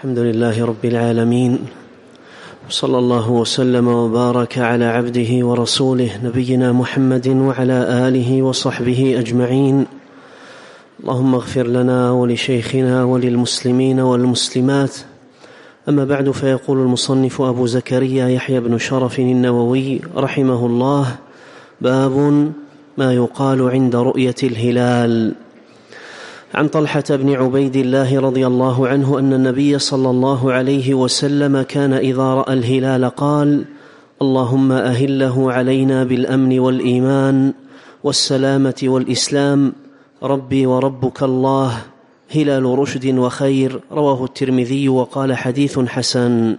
الحمد لله رب العالمين، صلى الله وسلم وبارك على عبده ورسوله نبينا محمد وعلى آله وصحبه أجمعين. اللهم اغفر لنا ولشيخنا وللمسلمين والمسلمات. أما بعد، فيقول المصنف أبو زكريا يحيى بن شرف النووي رحمه الله: باب ما يقال عند رؤية الهلال. عن طلحة بن عبيد الله رضي الله عنه أن النبي صلى الله عليه وسلم كان إذا رأى الهلال قال: اللهم أهله علينا بالأمن والإيمان والسلامة والإسلام، ربي وربك الله، هلال رشد وخير. رواه الترمذي وقال حديث حسن.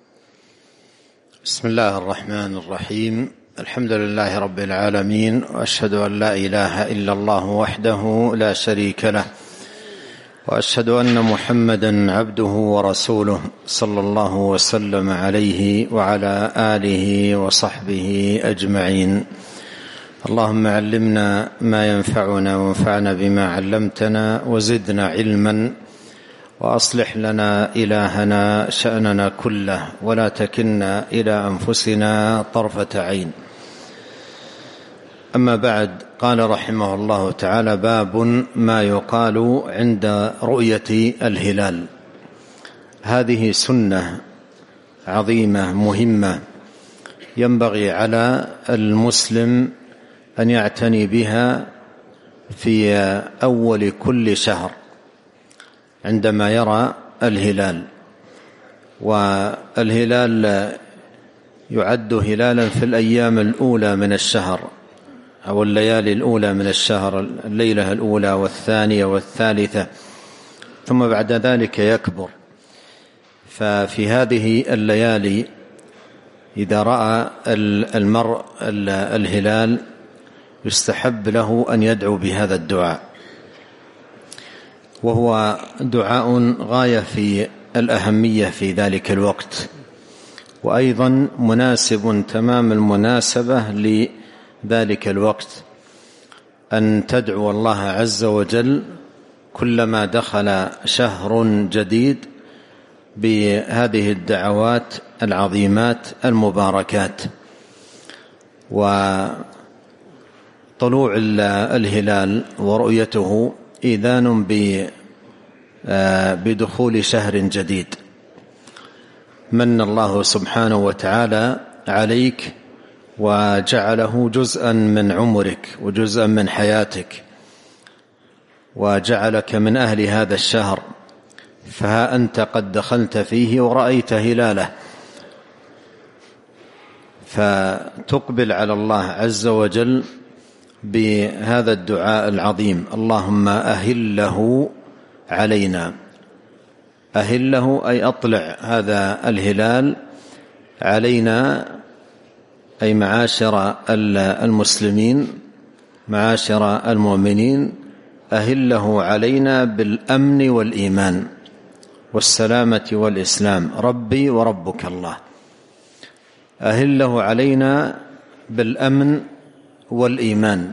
بسم الله الرحمن الرحيم. الحمد لله رب العالمين، وأشهد أن لا إله إلا الله وحده لا شريك له، وأشهد أن محمدًا عبده ورسوله صلى الله وسلم عليه وعلى آله وصحبه أجمعين. اللهم علمنا ما ينفعنا وانفعنا بما علمتنا وزدنا علما، وأصلح لنا إلهنا شأننا كله، ولا تكلنا إلى أنفسنا طرفة عين. أما بعد، قال رحمه الله تعالى: باب ما يقال عند رؤية الهلال. هذه سنة عظيمة مهمة ينبغي على المسلم أن يعتني بها في أول كل شهر عندما يرى الهلال. والهلال يعد هلالا في الأيام الأولى من الشهر أو الليالي الأولى من الشهر، الليلة الأولى والثانية والثالثة، ثم بعد ذلك يكبر. ففي هذه الليالي إذا رأى المرء الهلال يستحب له أن يدعو بهذا الدعاء، وهو دعاء غاية في الأهمية في ذلك الوقت، وأيضا مناسب تمام المناسبة لذلك الوقت، أن تدعو الله عز وجل كلما دخل شهر جديد بهذه الدعوات العظيمات المباركات. وطلوع الهلال ورؤيته إذان بدخول شهر جديد من الله سبحانه وتعالى عليك، وجعله جزءا من عمرك وجزءا من حياتك، وجعلك من أهل هذا الشهر. فها أنت قد دخلت فيه ورأيت هلاله، فتقبل على الله عز وجل بهذا الدعاء العظيم: اللهم أهله علينا. أهله أي أطلع هذا الهلال علينا، أي معاشر المسلمين، معاشر المؤمنين، أهله علينا بالأمن والإيمان والسلامة والإسلام، ربي وربك الله. أهله علينا بالأمن والإيمان،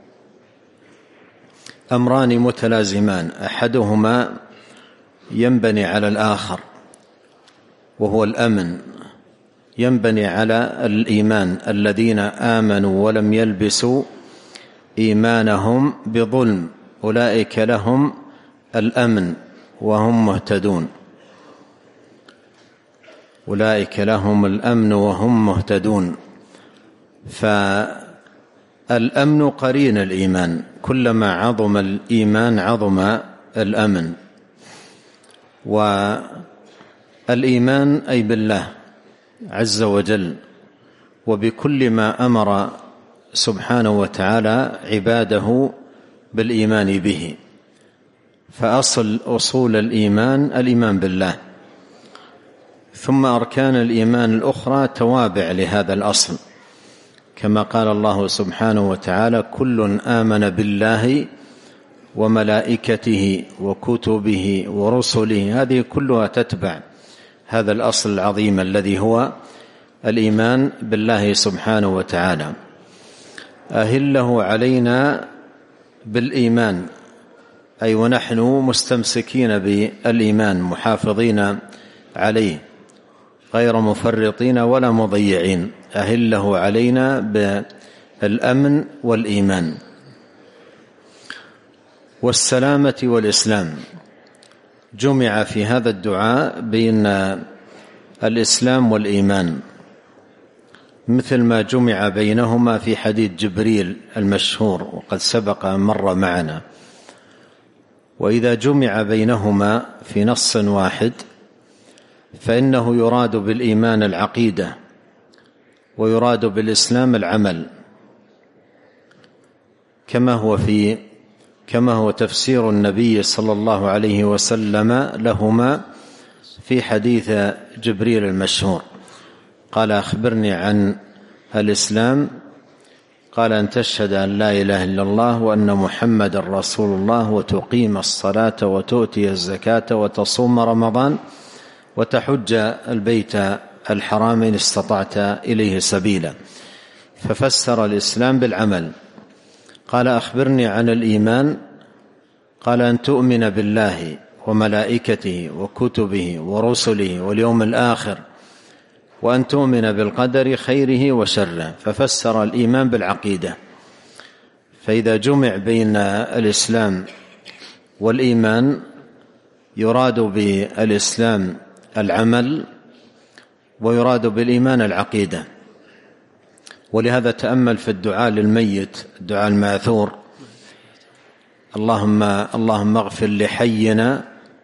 أمران متلازمان، أحدهما ينبني على الآخر، وهو الأمن، ينبني على الإيمان. الذين آمنوا ولم يلبسوا إيمانهم بظلم أولئك لهم الأمن وهم مهتدون، أولئك لهم الأمن وهم مهتدون. فالأمن قرين الإيمان، كلما عظم الإيمان عظم الأمن. والإيمان أي بالله عز وجل، وبكل ما أمر سبحانه وتعالى عباده بالإيمان به. فأصل الإيمان الإيمان بالله، ثم أركان الإيمان الأخرى توابع لهذا الأصل، كما قال الله سبحانه وتعالى: كل آمن بالله وملائكته وكتبه ورسله. هذه كلها تتبع هذا الأصل العظيم الذي هو الإيمان بالله سبحانه وتعالى. أهله علينا بالإيمان، أي ونحن مستمسكين بالإيمان محافظين عليه غير مفرطين ولا مضيعين، أهله علينا بالأمن والإيمان والسلامة والإسلام. جمع في هذا الدعاء بين الإسلام والإيمان، مثل ما جمع بينهما في حديث جبريل المشهور وقد سبق مر معنا. وإذا جمع بينهما في نص واحد فإنه يراد بالإيمان العقيدة، ويراد بالإسلام العمل، كما هو تفسير النبي صلى الله عليه وسلم لهما في حديث جبريل المشهور. قال: أخبرني عن الإسلام. قال: أن تشهد أن لا إله إلا الله وأن محمد رسول الله، وتقيم الصلاة، وتؤتي الزكاة، وتصوم رمضان، وتحج البيت الحرام إن استطعت إليه سبيلا. ففسر الإسلام بالعمل. قال: أخبرني عن الإيمان. قال: أن تؤمن بالله وملائكته وكتبه ورسله واليوم الآخر، وأن تؤمن بالقدر خيره وشره. ففسر الإيمان بالعقيدة. فإذا جمع بين الإسلام والإيمان يراد بالإسلام العمل، ويراد بالإيمان العقيدة. ولهذا تأمل في الدعاء للميت، الدعاء الماثور: اللهم اغفر لحينا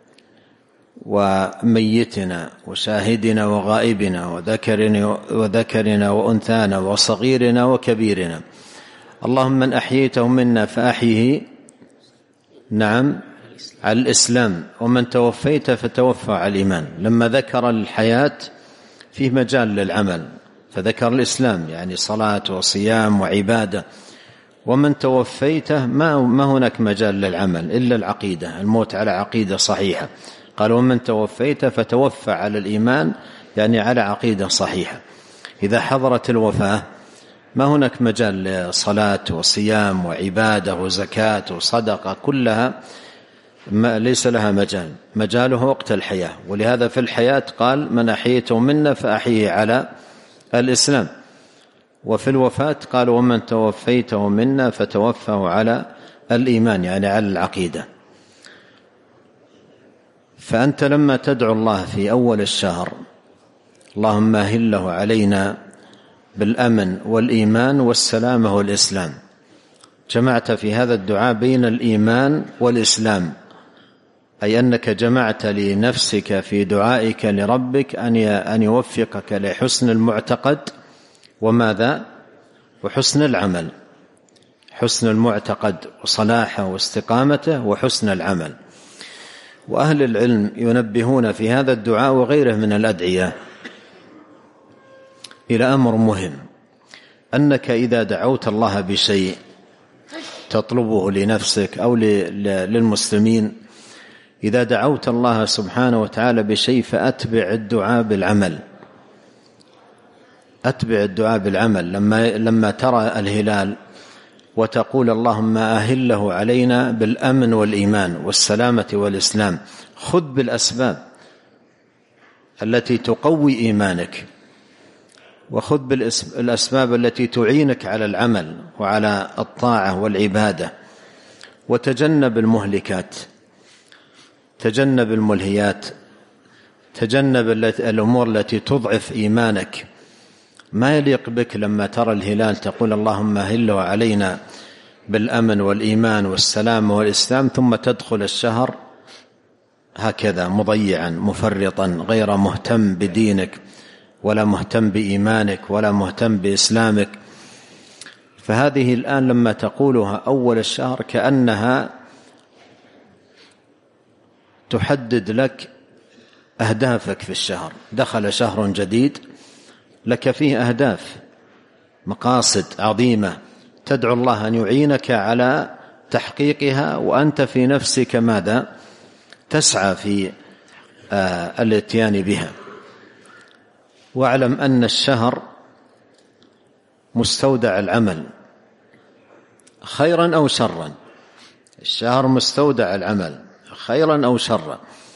وميتنا وشاهدنا وغائبنا وذكرنا وأنثانا وصغيرنا وكبيرنا. اللهم من أحييته منا فأحيه على الإسلام، ومن توفيت فتوفى على الإيمان. لما ذكر الحياة فيه مجال للعمل، فذكر الإسلام يعني صلاة وصيام وعبادة. ومن توفيته ما هناك مجال للعمل إلا العقيدة، الموت على عقيدة صحيحة. قال: ومن توفيت فتوفى على الإيمان، يعني على عقيدة صحيحة. إذا حضرت الوفاة ما هناك مجال لصلاة وصيام وعبادة وزكاة وصدقة، كلها ليس لها مجاله وقت الحياة. ولهذا في الحياة قال: من أحييته منا فأحيه على الإسلام. وفي الوفاة قال: ومن توفيته منا فتوفه على الإيمان، يعني على العقيدة. فأنت لما تدعو الله في أول الشهر: اللهم أهله علينا بالأمن والإيمان والسلامة والإسلام، جمعت في هذا الدعاء بين الإيمان والإسلام، أي أنك جمعت لنفسك في دعائك لربك أن يوفقك لحسن المعتقد وماذا؟ وحسن العمل. حسن المعتقد وصلاحه واستقامته وحسن العمل. وأهل العلم ينبهون في هذا الدعاء وغيره من الأدعية إلى أمر مهم، أنك إذا دعوت الله بشيء تطلبه لنفسك أو للمسلمين، إذا دعوت الله سبحانه وتعالى بشيء فأتبع الدعاء بالعمل. أتبع الدعاء بالعمل. لما ترى الهلال وتقول: اللهم أهله علينا بالأمن والإيمان والسلامة والإسلام، خذ بالأسباب التي تقوي إيمانك، وخذ بالأسباب التي تعينك على العمل وعلى الطاعة والعبادة، وتجنب المهلكات، تجنب الملهيات، تجنب الأمور التي تضعف إيمانك. ما يليق بك لما ترى الهلال تقول: اللهم أهله علينا بالأمن والإيمان والسلام والإسلام، ثم تدخل الشهر هكذا مضيعا مفرطا، غير مهتم بدينك ولا مهتم بإيمانك ولا مهتم بإسلامك. فهذه الآن لما تقولها أول الشهر كأنها تحدد لك أهدافك في الشهر. دخل شهر جديد لك فيه أهداف، مقاصد عظيمة، تدعو الله أن يعينك على تحقيقها، وأنت في نفسك ماذا؟ تسعى في الاتيان بها. واعلم أن الشهر مستودع العمل خيرا أو شرا، الشهر مستودع العمل خيرا أو شرا.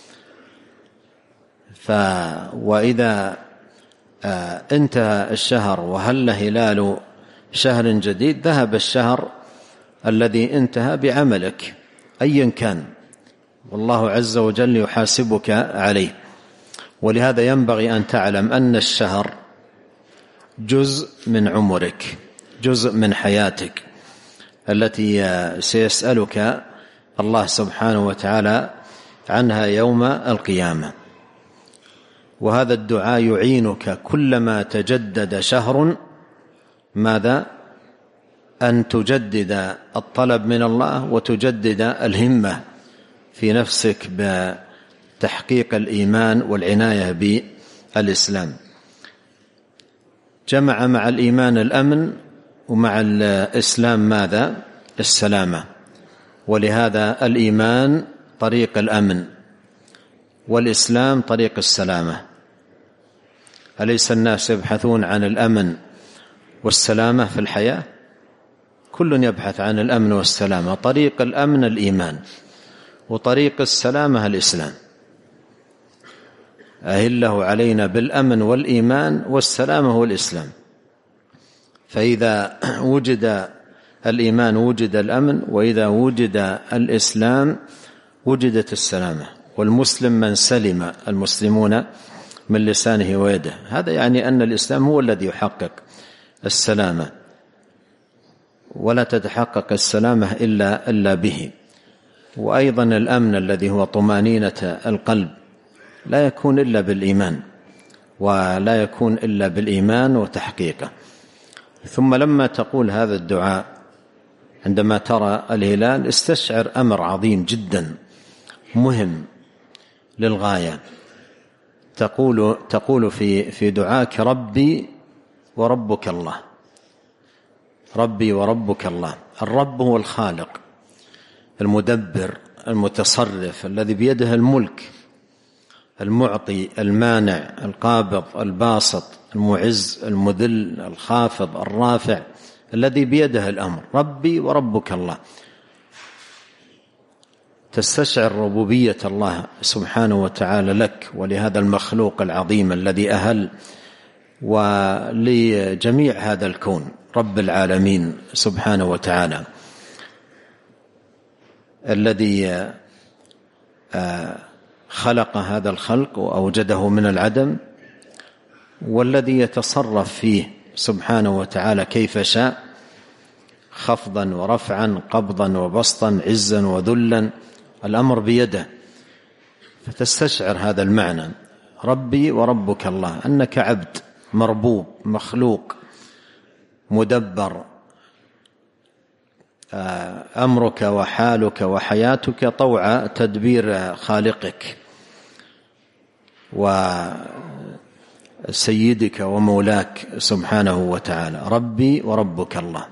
وإذا انتهى الشهر وهل هلال شهر جديد ذهب الشهر الذي انتهى بعملك أيا كان، والله عز وجل يحاسبك عليه. ولهذا ينبغي أن تعلم أن الشهر جزء من عمرك، جزء من حياتك التي سيسألك الله سبحانه وتعالى عنها يوم القيامة. وهذا الدعاء يعينك كلما تجدد شهر ماذا؟ أن تجدد الطلب من الله وتجدد الهمة في نفسك بتحقيق الإيمان والعناية بالإسلام. جمع مع الإيمان الأمن، ومع الإسلام ماذا؟ السلامة. ولهذا الإيمان طريق الأمن والإسلام طريق السلامة. أليس الناس يبحثون عن الأمن والسلامة في الحياة؟ كل يبحث عن الأمن والسلامة. طريق الأمن الإيمان، وطريق السلامة الإسلام. أهله علينا بالأمن والإيمان والسلامة والإسلام. فإذا وجد الإيمان وجد الأمن، وإذا وجد الإسلام وجدت السلامة. والمسلم من سلم المسلمون من لسانه ويده. هذا يعني أن الإسلام هو الذي يحقق السلامة، ولا تتحقق السلامة إلا به. وأيضا الأمن الذي هو طمأنينة القلب لا يكون إلا بالإيمان، ولا يكون إلا بالإيمان وتحقيقه. ثم لما تقول هذا الدعاء عندما ترى الهلال استشعر أمر عظيم جدا مهم للغاية. تقول في دعاك ربي وربك الله. ربي وربك الله. الرب هو الخالق المدبر المتصرف الذي بيده الملك، المعطي المانع القابض الباسط المعز المذل الخافض الرافع، الذي بيده الأمر. ربي وربك الله. تستشعر ربوبية الله سبحانه وتعالى لك ولهذا المخلوق العظيم الذي أهل ولجميع هذا الكون، رب العالمين سبحانه وتعالى، الذي خلق هذا الخلق وأوجده من العدم، والذي يتصرف فيه سبحانه وتعالى كيف شاء، خفضا ورفعا، قبضا وبسطا، عزا وذلا، الأمر بيده. فتستشعر هذا المعنى، ربي وربك الله، أنك عبد مربوب مخلوق مدبر، أمرك وحالك وحياتك طوع تدبير خالقك وسيدك ومولاك سبحانه وتعالى. ربي وربك الله.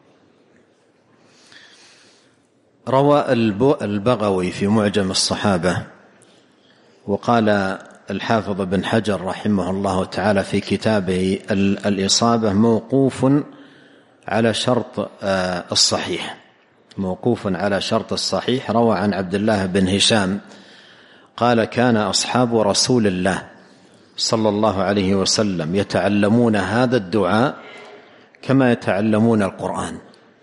روى البغوي في معجم الصحابة، وقال الحافظ بن حجر رحمه الله تعالى في كتابه الإصابة موقوف على شرط الصحيح، موقوف على شرط الصحيح. روى عن عبد الله بن هشام قال كان أصحاب رسول الله صلى الله عليه وسلم يتعلمون هذا الدعاء كما يتعلمون القرآن.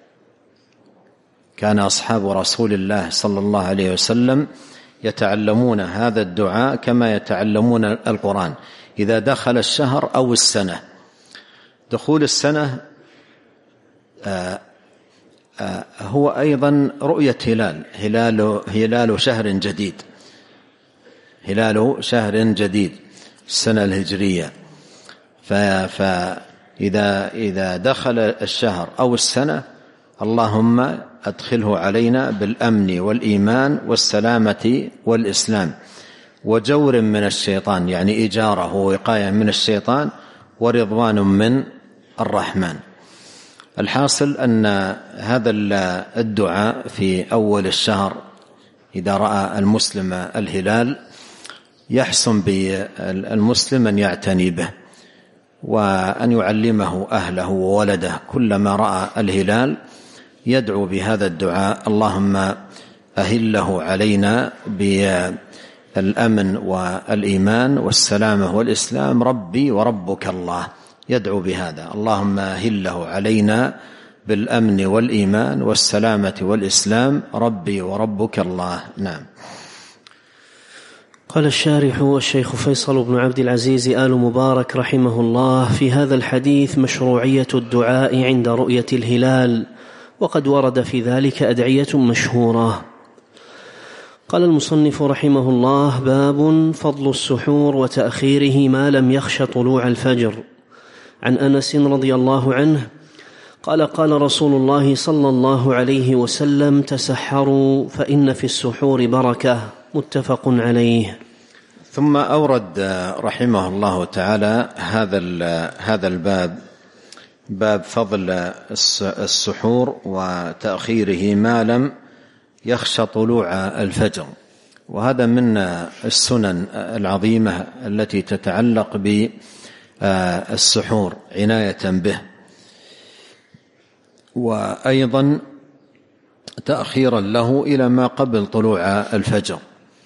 كان أصحاب رسول الله صلى الله عليه وسلم يتعلمون هذا الدعاء كما يتعلمون القرآن إذا دخل الشهر أو السنة. دخول السنة هو أيضا رؤية هلال شهر جديد، هلال شهر جديد السنة الهجرية. فإذا دخل الشهر أو السنة اللهم أدخله علينا بالأمن والإيمان والسلامة والإسلام وجور من الشيطان، يعني إجارة ووقاية من الشيطان ورضوان من الرحمن. الحاصل أن هذا الدعاء في أول الشهر إذا رأى المسلم الهلال يحسن بالمسلم أن يعتني به وأن يعلمه أهله وولده كلما رأى الهلال يدعو بهذا الدعاء: اللهم أهله علينا بالأمن والإيمان والسلامة والإسلام ربي وربك الله. يدعو بهذا: اللهم أهله علينا بالأمن والإيمان والسلامة والإسلام ربي وربك الله. نعم. قال الشارح الشيخ فيصل بن عبد العزيز آل مبارك رحمه الله: في هذا الحديث مشروعية الدعاء عند رؤية الهلال، وقد ورد في ذلك أدعية مشهورة. قال المصنف رحمه الله: باب فضل السحور وتأخيره ما لم يخش طلوع الفجر. عن أنس رضي الله عنه قال: قال رسول الله صلى الله عليه وسلم: تسحروا فإن في السحور بركة. متفق عليه. ثم أورد رحمه الله تعالى هذا الباب، باب فضل السحور وتأخيره ما لم يخش طلوع الفجر. وهذا من السنن العظيمة التي تتعلق بالسحور عناية به، وأيضا تأخيرا له إلى ما قبل طلوع الفجر،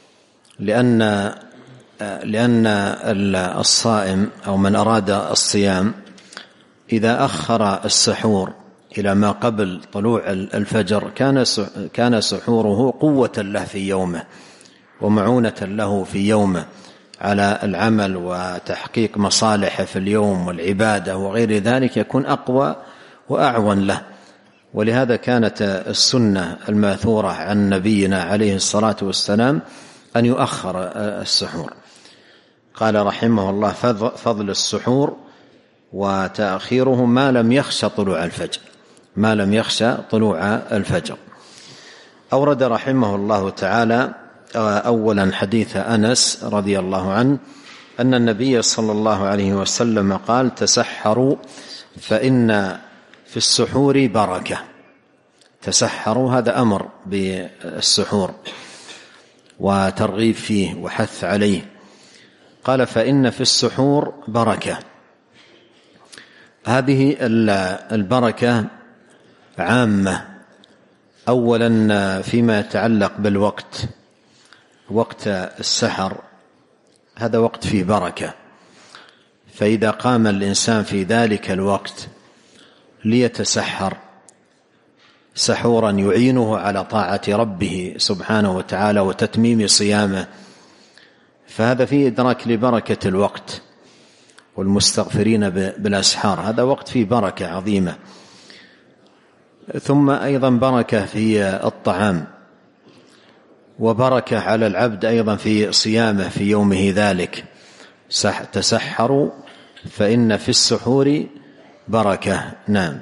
لأن الصائم أو من أراد الصيام إذا أخر السحور إلى ما قبل طلوع الفجر كان سحوره قوة له في يومه ومعونة له في يومه على العمل وتحقيق مصالحه في اليوم والعبادة وغير ذلك، يكون أقوى وأعون له. ولهذا كانت السنة الماثورة عن نبينا عليه الصلاة والسلام أن يؤخر السحور. قال رحمه الله: فضل السحور وتأخيره ما لم يخش طلوع الفجر، ما لم يخش طلوع الفجر. أورد رحمه الله تعالى أولا حديث أنس رضي الله عنه أن النبي صلى الله عليه وسلم قال: تسحروا فإن في السحور بركة. تسحروا هذا أمر بالسحور وترغيب فيه وحث عليه. قال: فإن في السحور بركة. هذه البركة عامة، أولا فيما يتعلق بالوقت. وقت السحر هذا وقت فيه بركة، فإذا قام الإنسان في ذلك الوقت ليتسحر سحورا يعينه على طاعة ربه سبحانه وتعالى وتتميم صيامه، فهذا فيه إدراك لبركة الوقت. والمستغفرين بالأسحار هذا وقت فيه بركة عظيمة. ثم أيضا بركة في الطعام، وبركة على العبد أيضا في صيامه في يومه ذلك. تسحروا فإن في السحور بركة. نعم.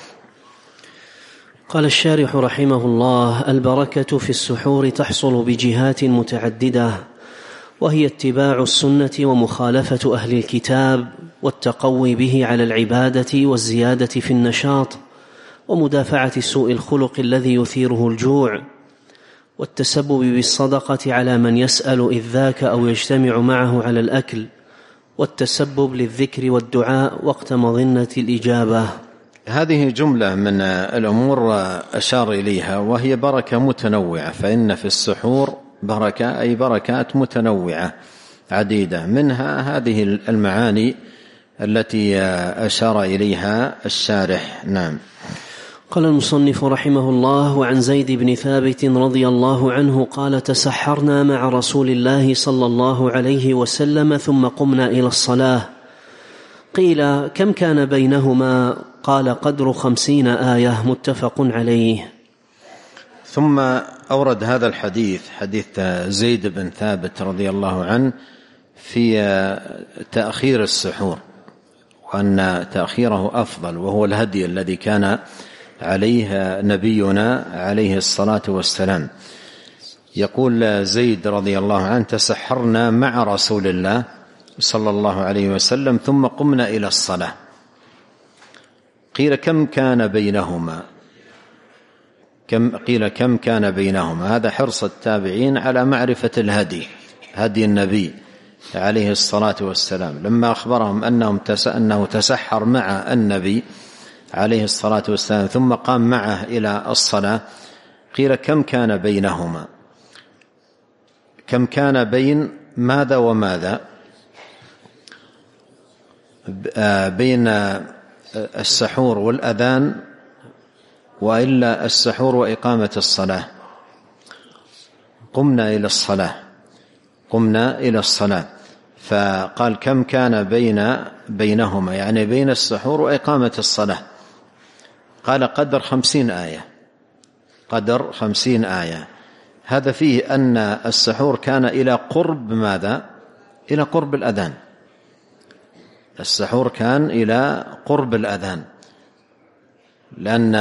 قال الشارح رحمه الله: البركة في السحور تحصل بجهات متعددة، وهي اتباع السنة ومخالفة أهل الكتاب والتقوي به على العبادة والزيادة في النشاط ومدافعة سوء الخلق الذي يثيره الجوع، والتسبب بالصدقة على من يسأل إذ ذاك أو يجتمع معه على الأكل، والتسبب للذكر والدعاء وقت مظنة الإجابة. هذه جملة من الأمور أشار إليها، وهي بركة متنوعة. فإن في السحور بركة، أي بركات متنوعة عديدة، منها هذه المعاني التي أشار إليها الشارح. نعم. قال المصنف رحمه الله: وعن زيد بن ثابت رضي الله عنه قال: تسحرنا مع رسول الله صلى الله عليه وسلم ثم قمنا إلى الصلاة. قيل: كم كان بينهما؟ قال: قدر 50 آية. متفق عليه. ثم أورد هذا الحديث، حديث زيد بن ثابت رضي الله عنه، في تأخير السحور، وأن تأخيره أفضل، وهو الهدي الذي كان عليه نبينا عليه الصلاة والسلام. يقول زيد رضي الله عنه: تسحرنا مع رسول الله صلى الله عليه وسلم ثم قمنا إلى الصلاة. قيل: كم كان بينهما؟ قيل: كم كان بينهما؟ هذا حرص التابعين على معرفة هدي النبي عليه الصلاة والسلام، لما أخبرهم أنه تسحر مع النبي عليه الصلاة والسلام ثم قام معه إلى الصلاة، قيل كم كان بينهما؟ كم كان بين ماذا وماذا؟ بين السحور والأذان وإلا السحور وإقامة الصلاة؟ قمنا إلى الصلاة فقال كم كان بينهما، يعني بين السحور وإقامة الصلاة. قال قدر 50 آية. قدر 50 آية. هذا فيه أن السحور كان إلى قرب ماذا؟ إلى قرب الأذان. السحور كان إلى قرب الأذان، لأن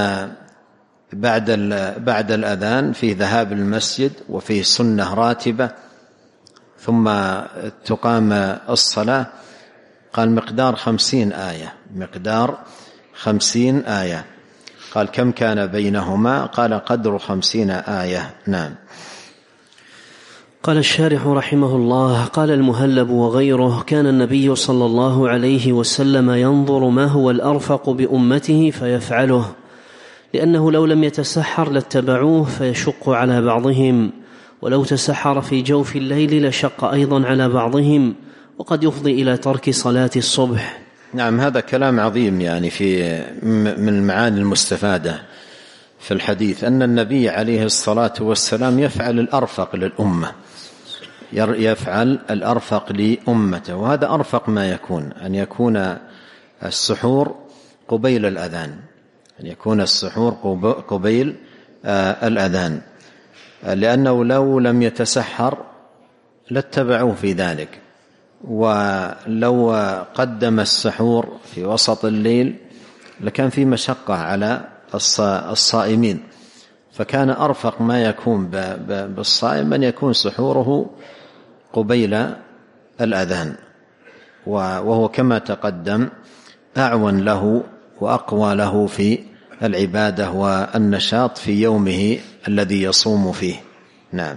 بعد الأذان فيه ذهاب المسجد وفيه سنة راتبة ثم تقام الصلاة. قال مقدار 50 آية. مقدار 50 آية. قال كم كان بينهما؟ قال قدر 50 آية. نعم. قال الشارح رحمه الله: قال المهلب وغيره: كان النبي صلى الله عليه وسلم ينظر ما هو الأرفق بأمته فيفعله، لأنه لو لم يتسحر لاتبعوه فيشق على بعضهم، ولو تسحر في جوف الليل لشق أيضا على بعضهم، وقد يفضي إلى ترك صلاة الصبح. نعم، هذا كلام عظيم يعني من المعاني المستفادة في الحديث، أن النبي عليه الصلاة والسلام يفعل الأرفق للأمة، يفعل الأرفق لأمته، وهذا أرفق ما يكون، أن يكون السحور قبيل الأذان، أن يكون السحور قبيل الأذان، لأنه لو لم يتسحر لاتبعوه في ذلك، ولو قدم السحور في وسط الليل لكان في مشقة على الصائمين، فكان أرفق ما يكون بالصائم أن يكون سحوره قبيل الأذان، وهو كما تقدم أعون له وأقوى له في العبادة والنشاط في يومه الذي يصوم فيه. نعم.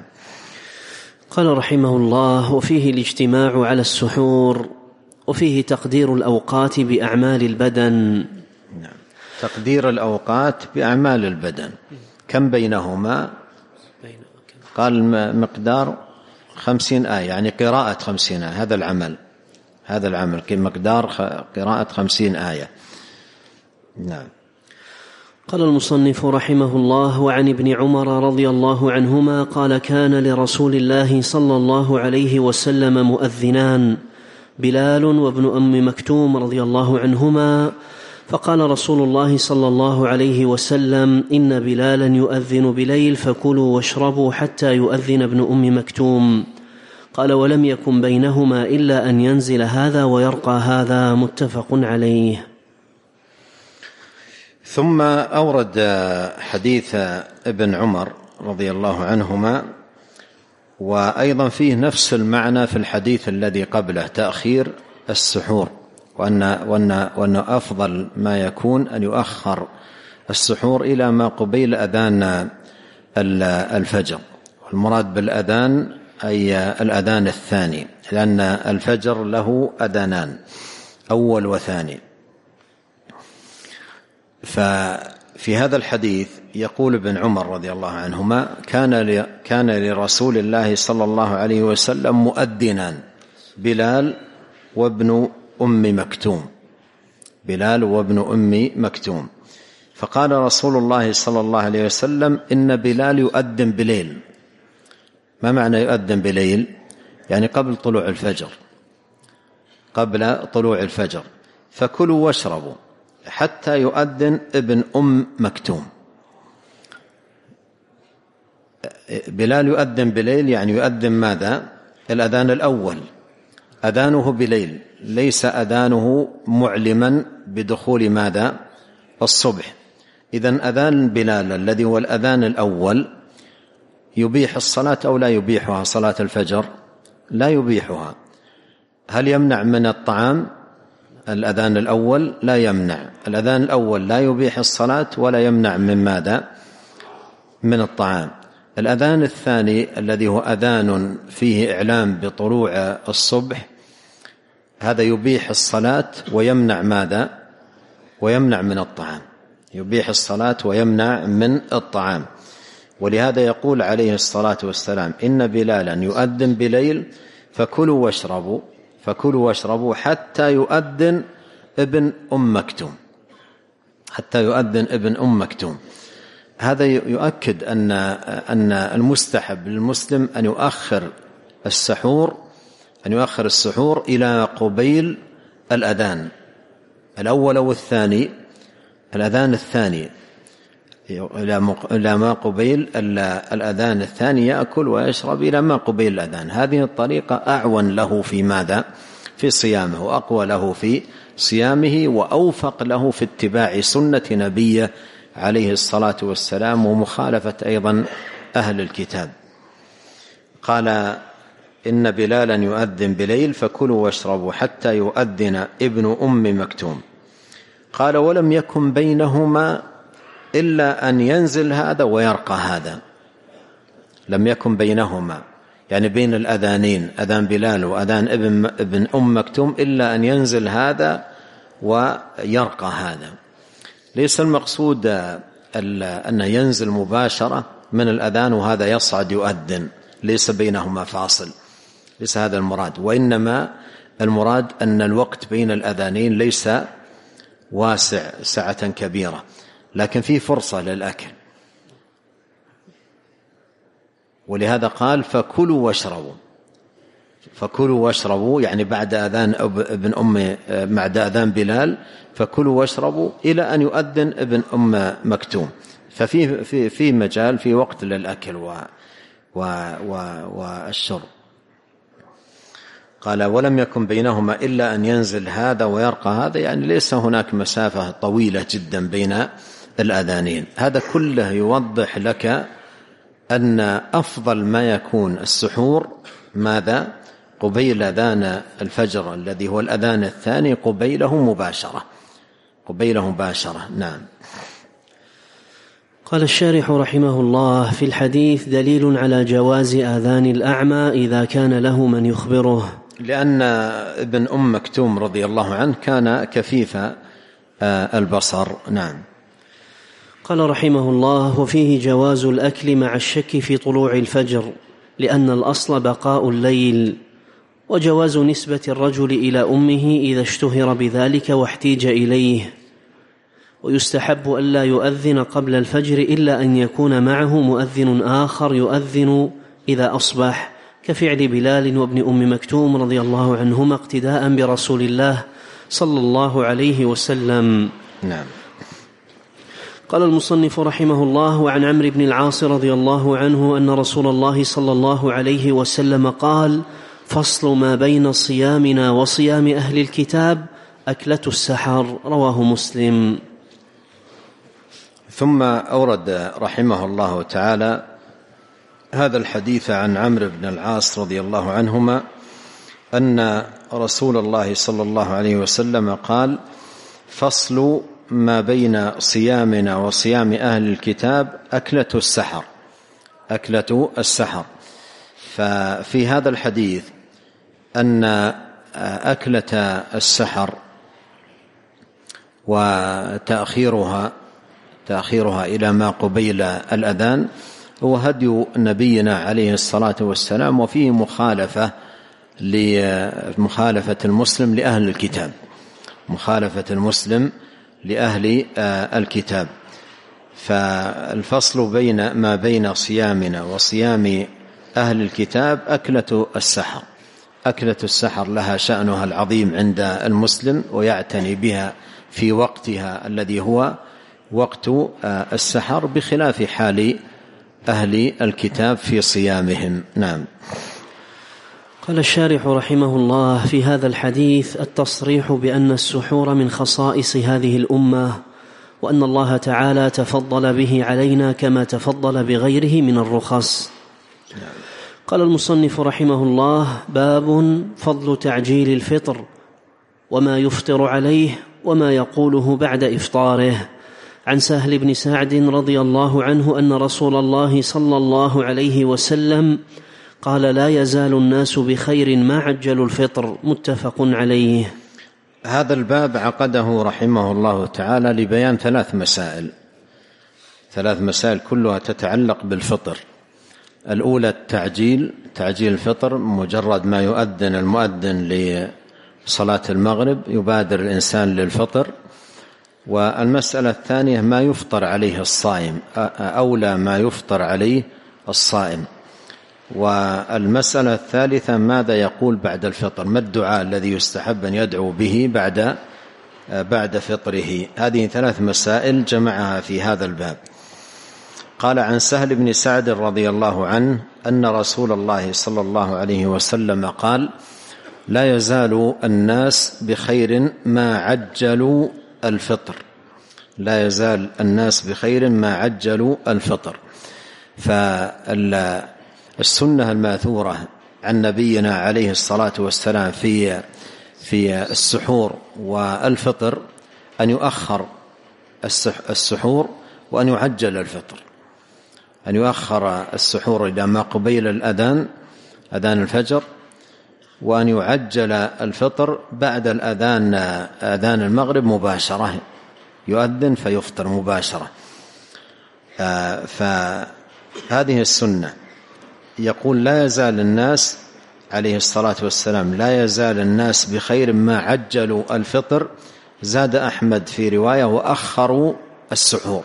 قال رحمه الله: وفيه الاجتماع على السحور، وفيه تقدير الأوقات بأعمال البدن. نعم. تقدير الأوقات بأعمال البدن. كم بينهما؟ قال مقدار 50 آية، يعني قراءة 50 آية. هذا العمل مقدار قراءة 50 آية. نعم. قال المصنف رحمه الله: وعن ابن عمر رضي الله عنهما قال: كان لرسول الله صلى الله عليه وسلم مؤذنان، بلال وابن أم مكتوم رضي الله عنهما، فقال رسول الله صلى الله عليه وسلم: إن بلالا يؤذن بليل فكلوا واشربوا حتى يؤذن ابن أم مكتوم. قال: ولم يكن بينهما إلا أن ينزل هذا ويرقى هذا. متفق عليه. ثم أورد حديث ابن عمر رضي الله عنهما، وأيضا فيه نفس المعنى في الحديث الذي قبله، تأخير السحور، وأن أفضل ما يكون أن يؤخر السحور إلى ما قبيل أذان الفجر. والمراد بالأذان أي الأذان الثاني، لأن الفجر له أذانان، أول وثاني. ففي هذا الحديث يقول ابن عمر رضي الله عنهما: كان لرسول الله صلى الله عليه وسلم مؤذنان، بلال وابن أم مكتوم. بلال وابن أم مكتوم. فقال رسول الله صلى الله عليه وسلم: إن بلال يؤذن بليل. ما معنى يؤذن بليل؟ يعني قبل طلوع الفجر، قبل طلوع الفجر. فكلوا واشربوا حتى يؤذن ابن أم مكتوم. بلال يؤذن بليل، يعني يؤذن ماذا؟ الأذان الأول، أذانه بليل، ليس أذانه معلما بدخول ماذا؟ الصبح. إذن أذان بلال الذي هو الأذان الأول يبيح الصلاة أو لا يبيحها؟ صلاة الفجر لا يبيحها. هل يمنع من الطعام؟ الأذان الأول لا يمنع. الأذان الأول لا يبيح الصلاة ولا يمنع من ماذا؟ من الطعام. الأذان الثاني الذي هو أذان فيه إعلام بطلوع الصبح، هذا يبيح الصلاة ويمنع ماذا؟ ويمنع من الطعام، يبيح الصلاة ويمنع من الطعام. ولهذا يقول عليه الصلاة والسلام: إن بلالا يؤذن بليل فكلوا واشربوا حتى يؤذن ابن أم مكتوم. هذا يؤكد أن المستحب للمسلم أن يؤخر السحور إلى قبيل الأذان الأول والثاني، الأذان الثاني إلى ما قبيل الأذان الثاني يأكل ويشرب إلى ما قبيل الأذان. هذه الطريقة أعون له في ماذا؟ في صيامه، وأقوى له في صيامه، وأوفق له في اتباع سنة نبيه عليه الصلاة والسلام، ومخالفة أيضا أهل الكتاب. قال: إن بلالا يؤذن بليل فكلوا واشربوا حتى يؤذن ابن أم مكتوم. قال: ولم يكن بينهما إلا أن ينزل هذا ويرقى هذا. لم يكن بينهما يعني بين الأذانين، أذان بلال وأذان ابن أم مكتوم، إلا أن ينزل هذا ويرقى هذا. ليس المقصود أن ينزل مباشرة من الأذان وهذا يصعد يؤذن، ليس بينهما فاصل، ليس هذا المراد، وإنما المراد أن الوقت بين الأذانين ليس واسع سعة كبيرة، لكن فيه فرصة للأكل. ولهذا قال: فكلوا واشربوا يعني بعد أذان بعد أذان بلال فكلوا واشربوا إلى أن يؤذن ابن أم مكتوم. ففي مجال، في وقت للأكل والشرب. قال: ولم يكن بينهما إلا أن ينزل هذا ويرقى هذا، يعني ليس هناك مسافة طويلة جدا بين الأذانين. هذا كله يوضح لك أن أفضل ما يكون السحور ماذا؟ قبيل أذان الفجر الذي هو الأذان الثاني، قبيله مباشرة. نعم. قال الشارح رحمه الله: في الحديث دليل على جواز آذان الأعمى إذا كان له من يخبره، لأن ابن أم مكتوم رضي الله عنه كان كفيف البصر. نعم. قال رحمه الله: وفيه جواز الأكل مع الشك في طلوع الفجر، لأن الأصل بقاء الليل، وجواز نسبة الرجل إلى أمه إذا اشتهر بذلك واحتيج إليه، ويستحب ألا يؤذن قبل الفجر إلا أن يكون معه مؤذن آخر يؤذن إذا أصبح، كفعل بلال وابن أم مكتوم رضي الله عنهما اقتداء برسول الله صلى الله عليه وسلم. نعم. قال المصنف رحمه الله: وعن عمرو بن العاص رضي الله عنه أن رسول الله صلى الله عليه وسلم قال: فصل ما بين صيامنا وصيام أهل الكتاب أكلة السحر، رواه مسلم. ثم أورد رحمه الله تعالى هذا الحديث عن عمرو بن العاص رضي الله عنهما أن رسول الله صلى الله عليه وسلم قال: فصل ما بين صيامنا وصيام أهل الكتاب أكلة السحر. ففي هذا الحديث أن أكلة السحر وتأخيرها إلى ما قبيل الأذان هو هدي نبينا عليه الصلاة والسلام، وفيه مخالفة المسلم لأهل الكتاب، فالفصل بين ما بين صيامنا وصيام أهل الكتاب أكلة السحر لها شأنها العظيم عند المسلم، ويعتني بها في وقتها الذي هو وقت السحر، بخلاف حال أهل الكتاب في صيامهم. نعم. قال الشارح رحمه الله: في هذا الحديث التصريح بأن السحور من خصائص هذه الأمة، وأن الله تعالى تفضل به علينا كما تفضل بغيره من الرخص. قال المصنف رحمه الله: باب فضل تعجيل الفطر وما يفطر عليه وما يقوله بعد إفطاره. عن سهل بن سعد رضي الله عنه أن رسول الله صلى الله عليه وسلم قال: لا يزال الناس بخير ما عجلوا الفطر، متفق عليه. هذا الباب عقده رحمه الله تعالى لبيان ثلاث مسائل كلها تتعلق بالفطر. الأولى تعجيل الفطر، مجرد ما يؤذن المؤذن لصلاة المغرب يبادر الإنسان للفطر. والمسألة الثانية ما يفطر عليه الصائم، أولى ما يفطر عليه الصائم. والمسألة الثالثة ماذا يقول بعد الفطر، ما الدعاء الذي يستحب أن يدعو به بعد فطره. هذه 3 مسائل جمعها في هذا الباب. قال عن سهل بن سعد رضي الله عنه أن رسول الله صلى الله عليه وسلم قال: لا يزال الناس بخير ما عجلوا الفطر. لا يزال الناس بخير ما عجلوا الفطر. فالسنة الماثورة عن نبينا عليه الصلاة والسلام في السحور والفطر أن يؤخر السحور وأن يعجل الفطر، أن يؤخر السحور إلى ما قبيل الأذان، أذان الفجر، وأن يعجل الفطر بعد الأذان، أذان المغرب مباشرة، يؤذن فيفطر مباشرة. فهذه السنة. يقول: لا يزال الناس عليه الصلاة والسلام لا يزال الناس بخير ما عجلوا الفطر. زاد أحمد في رواية: وأخروا السحور.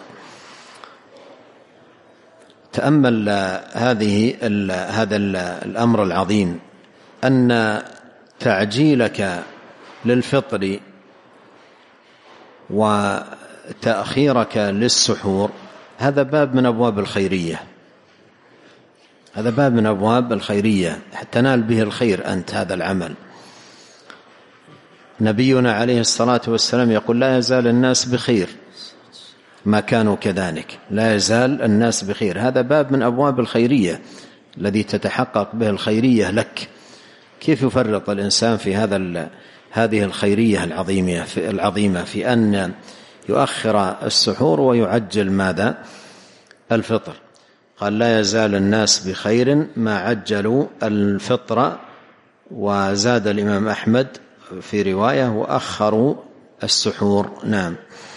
تأمل هذا الأمر العظيم، أن تعجيلك للفطر وتأخيرك للسحور هذا باب من أبواب الخيرية، هذا باب من أبواب الخيرية تنال به الخير أنت هذا العمل. نبينا عليه الصلاة والسلام يقول: لا يزال الناس بخير ما كانوا كذلك. لا يزال الناس بخير، هذا باب من أبواب الخيرية الذي تتحقق به الخيرية لك. كيف يفرط الإنسان في هذه الخيرية العظيمة في أن يؤخر السحور ويعجل ماذا؟ الفطر. قال: لا يزال الناس بخير ما عجلوا الفطر. وزاد الإمام أحمد في رواية: وأخروا السحور. نعم.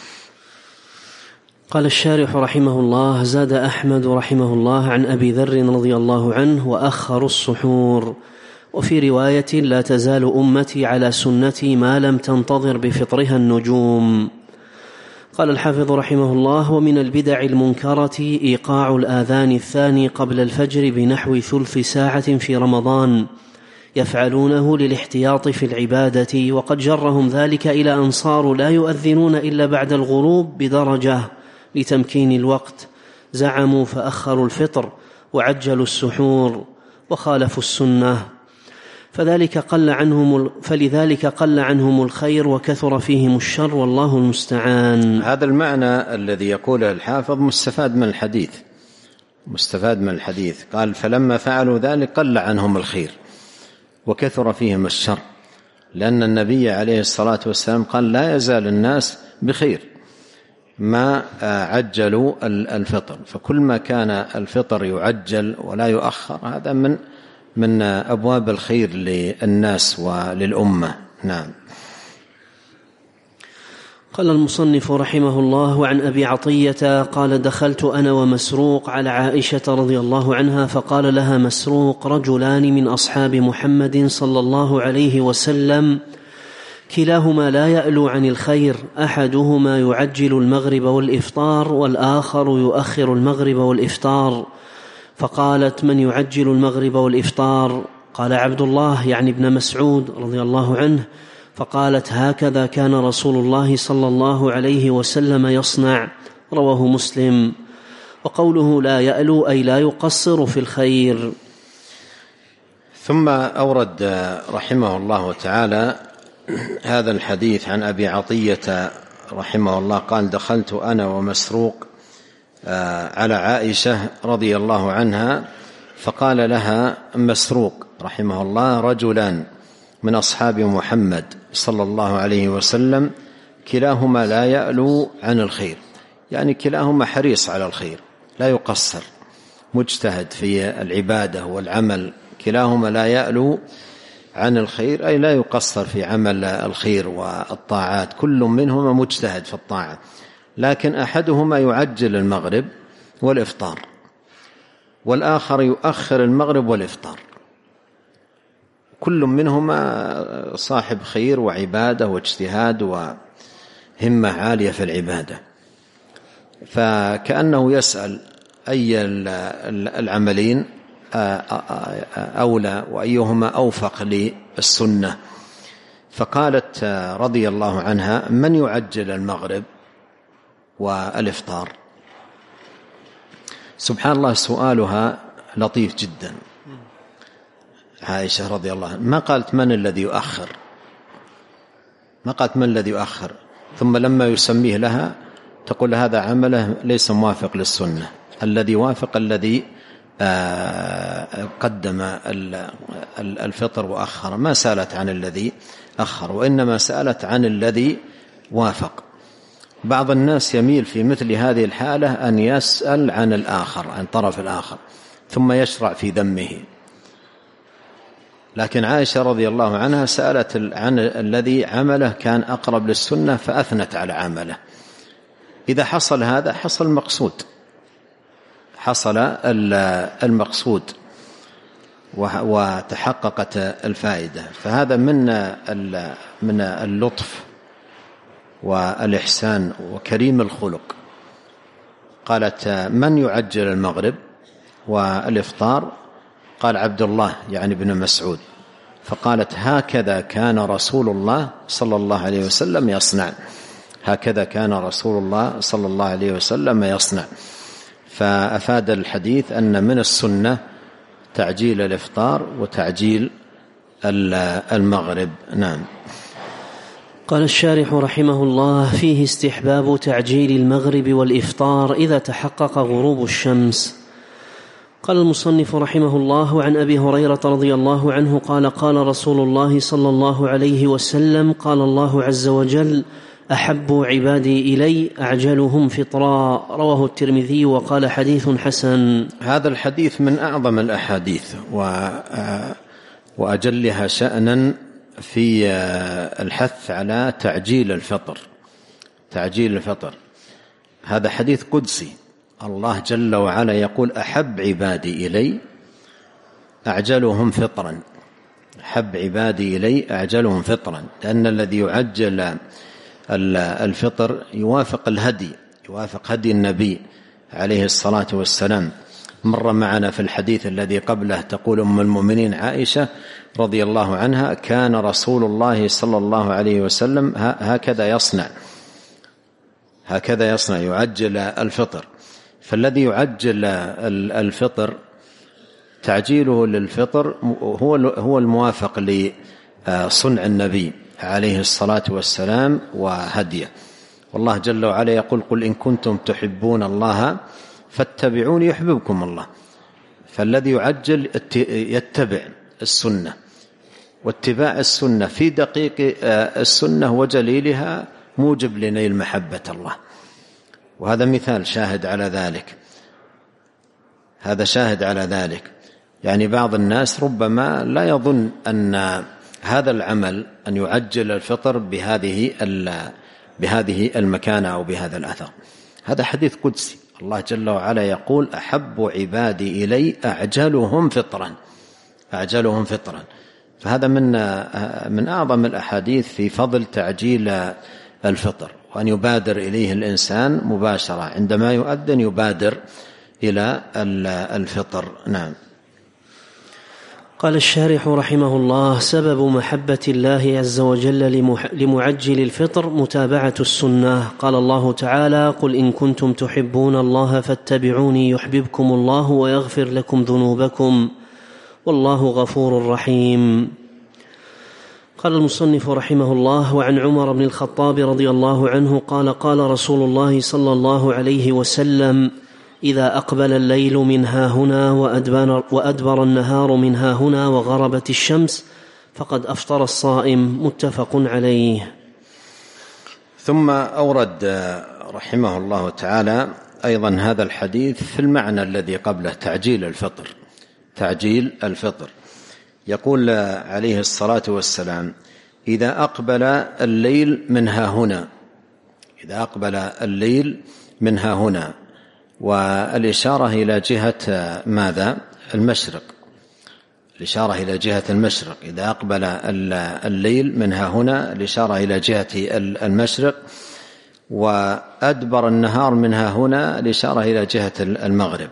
قال الشارح رحمه الله: زاد أحمد رحمه الله عن أبي ذر رضي الله عنه: وأخروا السحور. وفي رواية: لا تزال أمتي على سنتي ما لم تنتظر بفطرها النجوم. قال الحافظ رحمه الله: ومن البدع المنكرة إيقاع الآذان الثاني قبل الفجر بنحو ثلث ساعة في رمضان، يفعلونه للاحتياط في العبادة، وقد جرهم ذلك إلى أن صاروا لا يؤذنون إلا بعد الغروب بدرجة لتمكين الوقت. زعموا فأخروا الفطر وعجلوا السحور وخالفوا السنة، فلذلك قل عنهم الخير وكثر فيهم الشر، والله المستعان. هذا المعنى الذي يقوله الحافظ مستفاد من الحديث. قال: فلما فعلوا ذلك قل عنهم الخير وكثر فيهم الشر، لأن النبي عليه الصلاة والسلام قال: لا يزال الناس بخير ما عجلوا الفطر. فكل ما كان الفطر يعجل ولا يؤخر هذا من أبواب الخير للناس وللأمة. نعم. قال المصنف رحمه الله: عن أبي عطية قال: دخلت أنا ومسروق على عائشة رضي الله عنها، فقال لها مسروق: رجلان من أصحاب محمد صلى الله عليه وسلم كلاهما لا يألو عن الخير، أحدهما يعجل المغرب والإفطار، والآخر يؤخر المغرب والإفطار. فقالت: من يعجل المغرب والإفطار؟ قال عبد الله يعني ابن مسعود رضي الله عنه. فقالت: هكذا كان رسول الله صلى الله عليه وسلم يصنع. رواه مسلم. وقوله لا يألو أي لا يقصر في الخير. ثم أورد رحمه الله تعالى هذا الحديث عن أبي عطية رحمه الله قال: دخلت أنا ومسروق على عائشة رضي الله عنها، فقال لها مسروق رحمه الله: رجلان من أصحاب محمد صلى الله عليه وسلم كلاهما لا يألو عن الخير، يعني كلاهما حريص على الخير لا يقصر، مجتهد في العبادة والعمل، كلاهما لا يألو عن الخير أي لا يقصر في عمل الخير والطاعات، كل منهما مجتهد في الطاعة، لكن أحدهما يعجل المغرب والإفطار، والآخر يؤخر المغرب والإفطار. كل منهما صاحب خير وعبادة واجتهاد وهمة عالية في العبادة، فكأنه يسأل أي العملين أولى وأيهما أوفق للسنة. فقالت رضي الله عنها: من يعجل المغرب والإفطار؟ سبحان الله، سؤالها لطيف جدا. عائشة رضي الله عنها ما قالت من الذي يؤخر، ما قالت من الذي يؤخر، ثم لما يسميه لها تقول هذا عمله ليس موافق للسنة، الذي وافق الذي قدم الفطر وأخر. ما سألت عن الذي أخر، وإنما سألت عن الذي وافق. بعض الناس يميل في مثل هذه الحالة أن يسأل عن الآخر، عن طرف الآخر، ثم يشرع في ذمه. لكن عائشة رضي الله عنها سألت عن الذي عمله كان أقرب للسنة فأثنت على عمله. إذا حصل هذا حصل المقصود، حصل المقصود وتحققت الفائدة. فهذا من اللطف والإحسان وكريم الخلق. قالت: من يعجل المغرب والإفطار؟ قال: عبد الله يعني ابن مسعود. فقالت: هكذا كان رسول الله صلى الله عليه وسلم يصنع، هكذا كان رسول الله صلى الله عليه وسلم يصنع. فأفاد الحديث أن من السنة تعجيل الإفطار وتعجيل المغرب. نعم. قال الشارح رحمه الله: فيه استحباب تعجيل المغرب والإفطار إذا تحقق غروب الشمس. قال المصنف رحمه الله: عن أبي هريرة رضي الله عنه قال: قال رسول الله صلى الله عليه وسلم: قال الله عز وجل: أحب عبادي إلي أعجلهم فطرا. رواه الترمذي وقال: حديث حسن. هذا الحديث من أعظم الأحاديث وأجلها شأنا في الحث على تعجيل الفطر. تعجيل الفطر هذا حديث قدسي، الله جل وعلا يقول: أحب عبادي إلي أعجلهم فطرا. أحب عبادي إلي أعجلهم فطرا، لأن الذي يعجل الفطر يوافق الهدي، يوافق هدي النبي عليه الصلاة والسلام. مر معنا في الحديث الذي قبله تقول أم المؤمنين عائشة رضي الله عنها: كان رسول الله صلى الله عليه وسلم هكذا يصنع، هكذا يصنع، يعجل الفطر. فالذي يعجل الفطر تعجيله للفطر هو الموافق لصنع النبي عليه الصلاة والسلام وهديه. والله جل وعلا يقول: قل إن كنتم تحبون الله فاتبعوني يحببكم الله. فالذي يعجل يتبع السنة، واتباع السنة في دقيق السنة وجليلها موجب لنيل محبة الله. وهذا مثال شاهد على ذلك، هذا شاهد على ذلك. يعني بعض الناس ربما لا يظن أن هذا العمل أن يعجل الفطر بهذه المكانة أو بهذا الأثر. هذا حديث قدسي، الله جل وعلا يقول: أحب عبادي إلي أعجلهم فطرا، أعجلهم فطرا. فهذا من أعظم الأحاديث في فضل تعجيل الفطر، وأن يبادر إليه الإنسان مباشرة عندما يؤذن، يبادر إلى الفطر. نعم. قال الشارح رحمه الله: سبب محبة الله عز وجل لمعجل الفطر متابعة السنة. قال الله تعالى: قل إن كنتم تحبون الله فاتبعوني يحببكم الله ويغفر لكم ذنوبكم والله غفور رحيم. قال المصنف رحمه الله: وعن عمر بن الخطاب رضي الله عنه قال: قال رسول الله صلى الله عليه وسلم: إذا أقبل الليل من هاهنا وأدبر النهار من هاهنا وغربت الشمس فقد أفطر الصائم. متفق عليه. ثم أورد رحمه الله تعالى أيضا هذا الحديث في المعنى الذي قبله، تعجيل الفطر. تعجيل الفطر يقول عليه الصلاة والسلام: إذا أقبل الليل من ها هنا، إذا أقبل الليل من ها هنا، والإشارة إلى جهة ماذا؟ المشرق، الإشارة إلى جهة المشرق. إذا أقبل الليل من ها هنا، الإشارة إلى جهة المشرق، وأدبر النهار من ها هنا، الإشارة إلى جهة المغرب،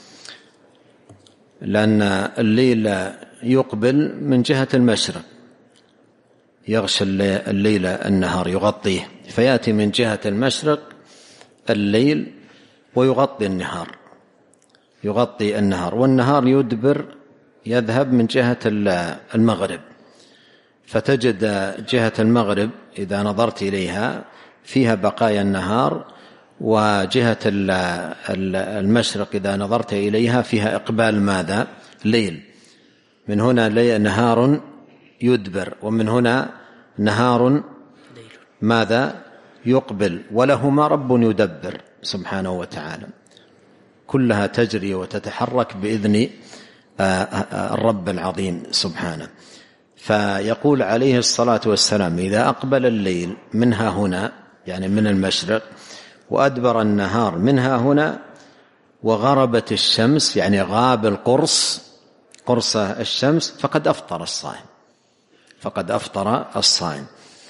لأن الليل يقبل من جهة المشرق، يغشى الليل النهار يغطيه، فيأتي من جهة المشرق الليل ويغطي النهار، يغطي النهار، والنهار يدبر يذهب من جهة المغرب، فتجد جهة المغرب إذا نظرت إليها فيها بقايا النهار، وجهة المشرق إذا نظرت إليها فيها إقبال ماذا؟ ليل. من هنا نهار يدبر، ومن هنا نهار ماذا؟ يقبل، ولهما رب يدبر سبحانه وتعالى، كلها تجري وتتحرك بإذن الرب العظيم سبحانه. فيقول عليه الصلاة والسلام: إذا أقبل الليل منها هنا، يعني من المشرق، وأدبر النهار منها هنا، وغربت الشمس، يعني غاب قرص الشمس، فقد أفطر الصائم، فقد أفطر الصائم.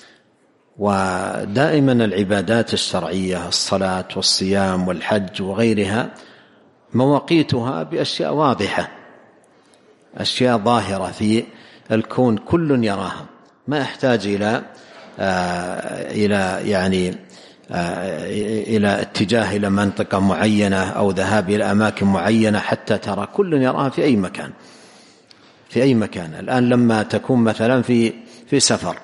ودائما العبادات الشرعية، الصلاة والصيام والحج وغيرها، مواقيتها بأشياء واضحة، أشياء ظاهرة في الكون كل يراها، ما يحتاج إلى اتجاه إلى منطقة معينة أو ذهاب إلى أماكن معينة حتى ترى، كل يراها في أي مكان، في أي مكان. الآن لما تكون مثلا في سفر،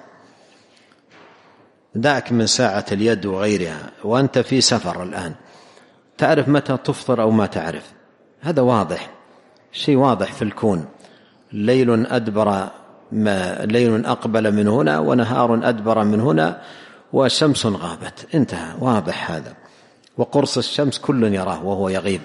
دعك من ساعة اليد وغيرها، وأنت في سفر الآن، تعرف متى تفطر أو ما تعرف، هذا واضح، شيء واضح في الكون. ليل أقبل من هنا، ونهار أدبر من هنا، وشمس غابت، انتهى، واضح هذا. وقرص الشمس كل يراه وهو يغيب،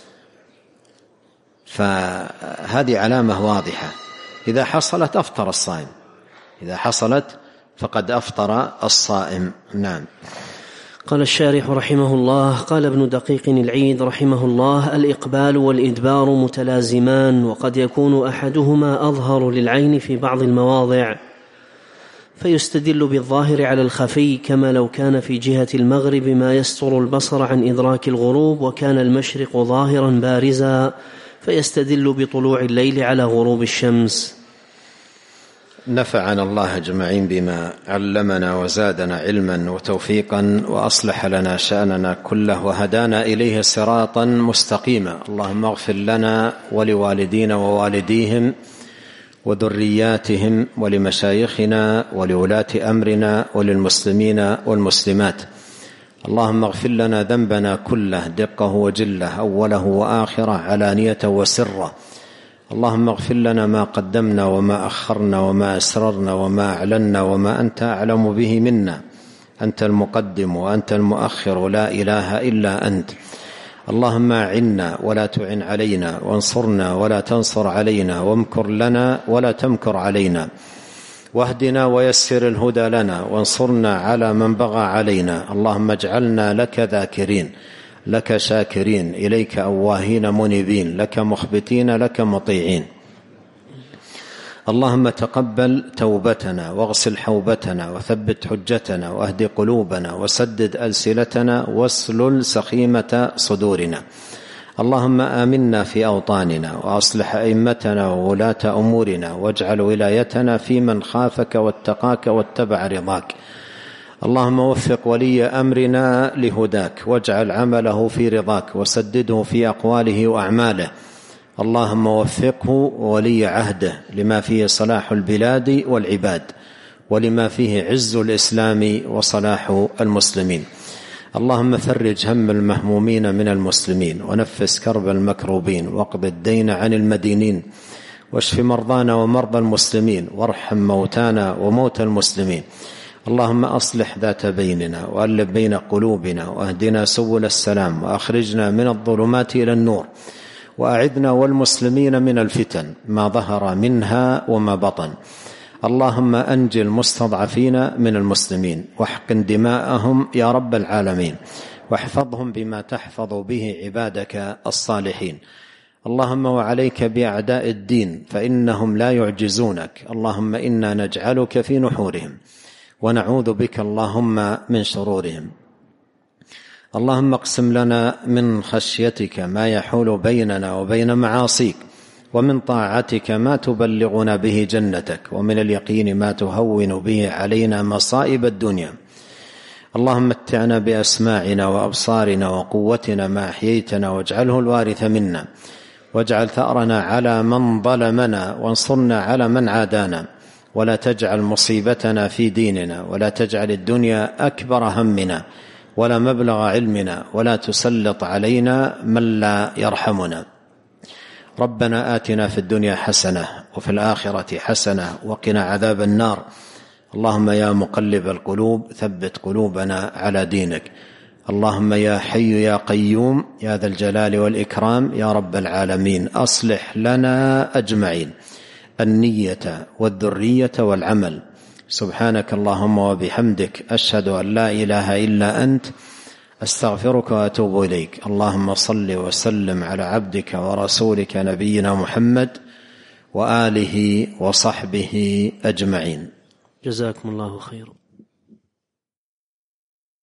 فهذه علامة واضحة. إذا حصلت أفطر الصائم، إذا حصلت فقد أفطر الصائم. نعم. قال الشارح رحمه الله: قال ابن دقيق العيد رحمه الله: الإقبال والإدبار متلازمان، وقد يكون أحدهما أظهر للعين في بعض المواضع، فيستدل بالظاهر على الخفي، كما لو كان في جهة المغرب ما يستر البصر عن إدراك الغروب، وكان المشرق ظاهرا بارزا، فيستدل بطلوع الليل على غروب الشمس. نفعنا الله أجمعين بما علمنا، وزادنا علما وتوفيقا، وأصلح لنا شأننا كله، وهدانا إليه صراطا مستقيما. اللهم اغفر لنا ولوالدينا ووالديهم وذرياتهم، ولمشايخنا ولولاة أمرنا، وللمسلمين والمسلمات. اللهم اغفر لنا ذنبنا كله، دقه وجله، أوله وآخره، علانيته وسره. اللهم اغفر لنا ما قدمنا وما أخرنا وما أسررنا وما أعلنا وما أنت أعلم به منا. أنت المقدم وأنت المؤخر، لا إله إلا أنت. اللهم أعنا ولا تعن علينا، وانصرنا ولا تنصر علينا، وامكر لنا ولا تمكر علينا، واهدنا ويسر الهدى لنا، وانصرنا على من بغى علينا. اللهم اجعلنا لك ذاكرين، لك شاكرين، إليك أواهين منيبين، لك مخبتين، لك مطيعين. اللهم تقبل توبتنا، واغسل حوبتنا، وثبت حجتنا، واهد قلوبنا، وسدد ألسنتنا، واسلل سخيمة صدورنا. اللهم آمنا في أوطاننا، وأصلح أئمتنا وولاة أمورنا، واجعل ولايتنا في من خافك واتقاك واتبع رضاك. اللهم وفق ولي أمرنا لهداك، واجعل عمله في رضاك، وسدده في أقواله وأعماله. اللهم وفقه ولي عهده لما فيه صلاح البلاد والعباد، ولما فيه عز الإسلام وصلاح المسلمين. اللهم فرج هم المهمومين من المسلمين، ونفس كرب المكروبين، واقض الدين عن المدينين، واشف مرضانا ومرضى المسلمين، وارحم موتانا وموتى المسلمين. اللهم أصلح ذات بيننا، وألف بين قلوبنا، واهدنا سبل السلام، وأخرجنا من الظلمات إلى النور، وأعذنا والمسلمين من الفتن ما ظهر منها وما بطن. اللهم أنج المستضعفين من المسلمين واحقن دماءهم يا رب العالمين، واحفظهم بما تحفظ به عبادك الصالحين. اللهم وعليك بأعداء الدين فإنهم لا يعجزونك. اللهم إنا نجعلك في نحورهم ونعوذ بك اللهم من شرورهم. اللهم اقسم لنا من خشيتك ما يحول بيننا وبين معاصيك، ومن طاعتك ما تبلغنا به جنتك، ومن اليقين ما تهون به علينا مصائب الدنيا. اللهم متعنا بأسماعنا وأبصارنا وقوتنا ما أحييتنا، واجعله الوارث منا، واجعل ثأرنا على من ظلمنا، وانصرنا على من عادانا، ولا تجعل مصيبتنا في ديننا، ولا تجعل الدنيا أكبر همنا ولا مبلغ علمنا، ولا تسلط علينا من لا يرحمنا. ربنا آتنا في الدنيا حسنة وفي الآخرة حسنة وقنا عذاب النار. اللهم يا مقلب القلوب ثبت قلوبنا على دينك. اللهم يا حي يا قيوم يا ذا الجلال والإكرام يا رب العالمين، أصلح لنا أجمعين النية والذرية والعمل. سبحانك اللهم وبحمدك، أشهد أن لا إله إلا أنت، أستغفرك وأتوب إليك. اللهم صل وسلم على عبدك ورسولك نبينا محمد وآله وصحبه أجمعين. جزاكم الله خيرا.